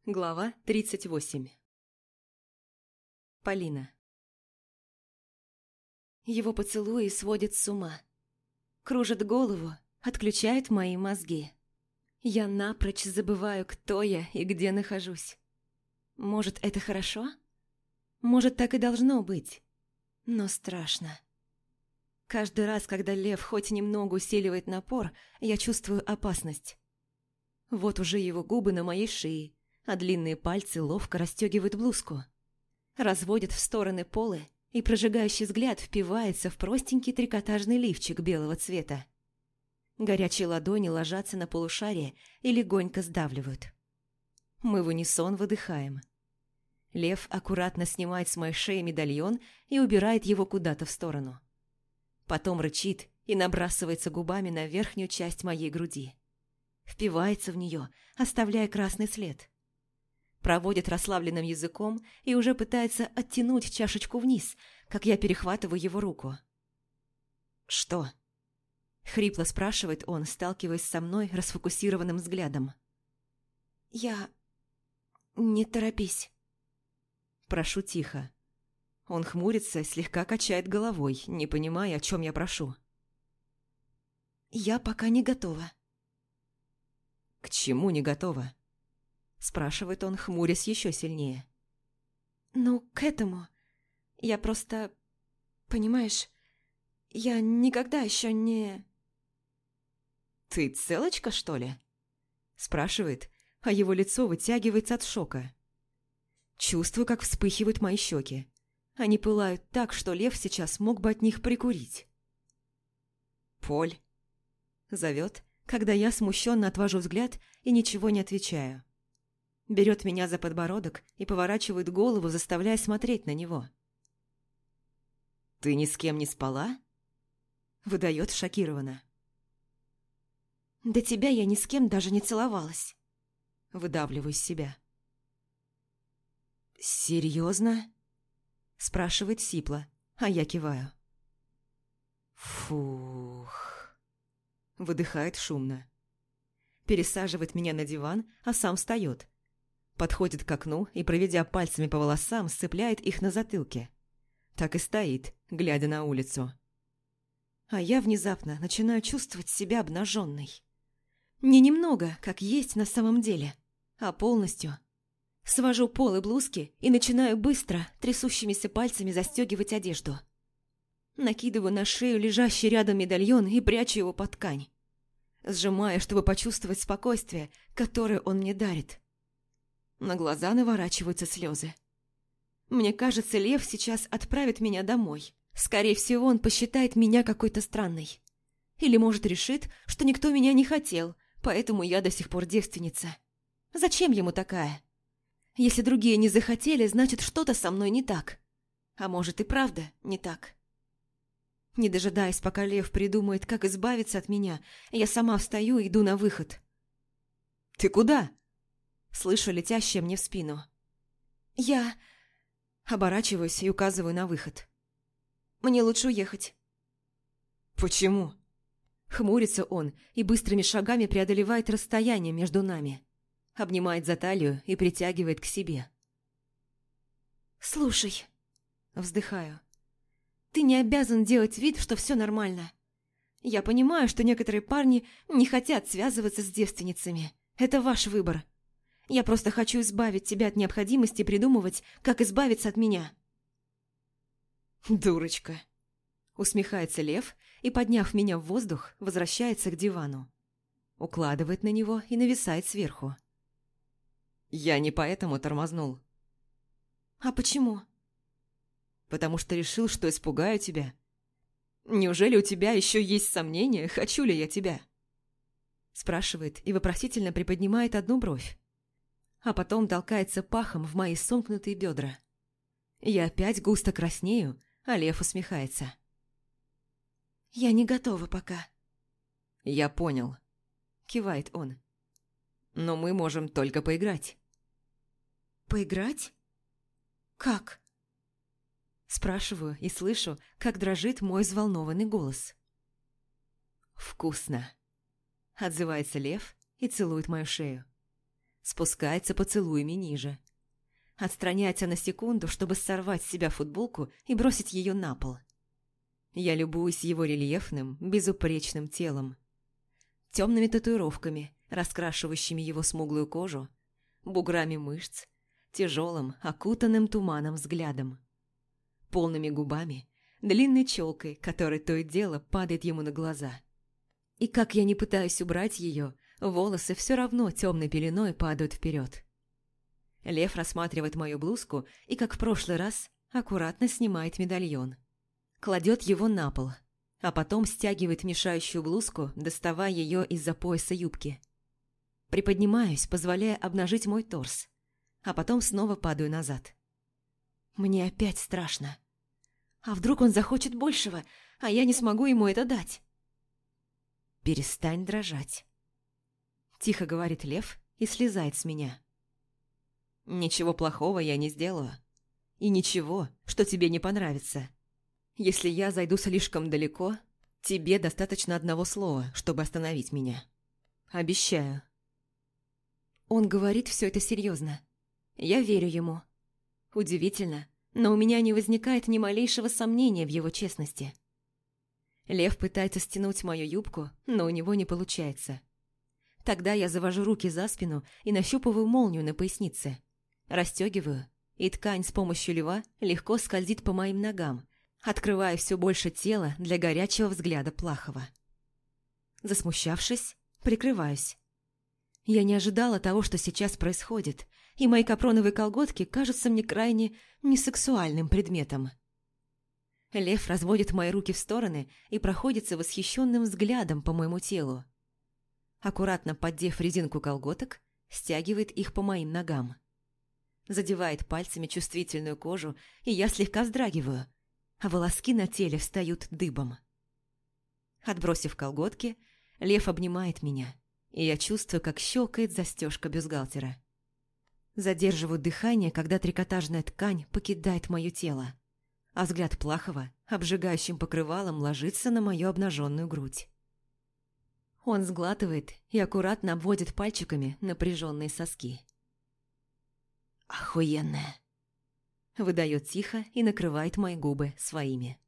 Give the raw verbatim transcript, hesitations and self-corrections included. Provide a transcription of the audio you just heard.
Глава тридцать восемь. Полина. Его поцелуи сводят с ума. Кружат голову, отключают мои мозги. Я напрочь забываю, кто я и где нахожусь. Может, это хорошо? Может, так и должно быть. Но страшно. Каждый раз, когда лев хоть немного усиливает напор, я чувствую опасность. Вот уже его губы на моей шее, а длинные пальцы ловко расстегивают блузку. Разводят в стороны полы, и прожигающий взгляд впивается в простенький трикотажный лифчик белого цвета. Горячие ладони ложатся на полушарие и легонько сдавливают. Мы в унисон выдыхаем. Лев аккуратно снимает с моей шеи медальон и убирает его куда-то в сторону. Потом рычит и набрасывается губами на верхнюю часть моей груди. Впивается в нее, оставляя красный след. Проводит расслабленным языком и уже пытается оттянуть чашечку вниз, как я перехватываю его руку. «Что?» — хрипло спрашивает он, сталкиваясь со мной расфокусированным взглядом. «Я... не торопись». Прошу тихо. Он хмурится, слегка качает головой, не понимая, о чем я прошу. «Я пока не готова». «К чему не готова?» Спрашивает он, хмурясь еще сильнее. «Ну, к этому. Я просто... Понимаешь, я никогда еще не...» «Ты целочка, что ли?» Спрашивает, а его лицо вытягивается от шока. Чувствую, как вспыхивают мои щеки. Они пылают так, что лев сейчас мог бы от них прикурить. «Поль!» Зовет, когда я смущенно отвожу взгляд и ничего не отвечаю. Берет меня за подбородок и поворачивает голову, заставляя смотреть на него. «Ты ни с кем не спала?» Выдает шокированно. «До тебя я ни с кем даже не целовалась». Выдавливаю из себя. «Серьезно?» Спрашивает сипло, а я киваю. «Фух...» Выдыхает шумно. Пересаживает меня на диван, а сам встает. Подходит к окну и, проведя пальцами по волосам, сцепляет их на затылке. Так и стоит, глядя на улицу. А я внезапно начинаю чувствовать себя обнаженной. Не немного, как есть на самом деле, а полностью. Свожу полы блузки и начинаю быстро, трясущимися пальцами застегивать одежду. Накидываю на шею лежащий рядом медальон и прячу его под ткань. Сжимаю, чтобы почувствовать спокойствие, которое он мне дарит. На глаза наворачиваются слезы. Мне кажется, лев сейчас отправит меня домой. Скорее всего, он посчитает меня какой-то странной. Или, может, решит, что никто меня не хотел, поэтому я до сих пор девственница. Зачем ему такая? Если другие не захотели, значит, что-то со мной не так. А может, и правда не так. Не дожидаясь, пока лев придумает, как избавиться от меня, я сама встаю и иду на выход. «Ты куда?» Слышу летящее мне в спину. «Я...» Оборачиваюсь и указываю на выход. «Мне лучше уехать». «Почему?» Хмурится он и быстрыми шагами преодолевает расстояние между нами. Обнимает за талию и притягивает к себе. «Слушай...» Вздыхаю. «Ты не обязан делать вид, что все нормально. Я понимаю, что некоторые парни не хотят связываться с девственницами. Это ваш выбор. Я просто хочу избавить тебя от необходимости придумывать, как избавиться от меня». «Дурочка!» Усмехается лев и, подняв меня в воздух, возвращается к дивану. Укладывает на него и нависает сверху. «Я не поэтому тормознул». «А почему?» «Потому что решил, что испугаю тебя. Неужели у тебя еще есть сомнения, хочу ли я тебя?» Спрашивает и вопросительно приподнимает одну бровь. А потом толкается пахом в мои сомкнутые бедра. Я опять густо краснею, а лев усмехается. «Я не готова пока». «Я понял», — кивает он. «Но мы можем только поиграть». «Поиграть? Как?» Спрашиваю и слышу, как дрожит мой взволнованный голос. «Вкусно», — отзывается лев и целует мою шею. спускается поцелуями ниже. Отстраняется на секунду, чтобы сорвать с себя футболку и бросить ее на пол. Я любуюсь его рельефным, безупречным телом. Темными татуировками, раскрашивающими его смуглую кожу, буграми мышц, тяжелым, окутанным туманом взглядом, полными губами, длинной челкой, которая то и дело падает ему на глаза. И как я не пытаюсь убрать ее, волосы все равно темной пеленой падают вперед. Лев рассматривает мою блузку и, как в прошлый раз, аккуратно снимает медальон. Кладет его на пол, а потом стягивает мешающую блузку, доставая ее из-за пояса юбки. Приподнимаюсь, позволяя обнажить мой торс, а потом снова падаю назад. Мне опять страшно. А вдруг он захочет большего, а я не смогу ему это дать? «Перестань дрожать», – тихо говорит Лев и слезает с меня. «Ничего плохого я не сделаю. И ничего, что тебе не понравится. Если я зайду слишком далеко, тебе достаточно одного слова, чтобы остановить меня. Обещаю». Он говорит все это серьезно. Я верю ему. Удивительно, но у меня не возникает ни малейшего сомнения в его честности. Лев пытается стянуть мою юбку, но у него не получается. Тогда я завожу руки за спину и нащупываю молнию на пояснице. Расстегиваю, и ткань с помощью льва легко скользит по моим ногам, открывая все больше тела для горячего взгляда Плахова. Засмущавшись, прикрываюсь. Я не ожидала того, что сейчас происходит, и мои капроновые колготки кажутся мне крайне несексуальным предметом. Лев разводит мои руки в стороны и проходится восхищенным взглядом по моему телу. Аккуратно поддев резинку колготок, стягивает их по моим ногам. Задевает пальцами чувствительную кожу, и я слегка вздрагиваю, а волоски на теле встают дыбом. Отбросив колготки, Лев обнимает меня, и я чувствую, как щелкает застежка бюстгальтера. Задерживаю дыхание, когда трикотажная ткань покидает мое тело, а взгляд Плахова обжигающим покрывалом ложится на мою обнаженную грудь. Он сглатывает и аккуратно обводит пальчиками напряженные соски. «Охуенная!» – выдает тихо и накрывает мои губы своими.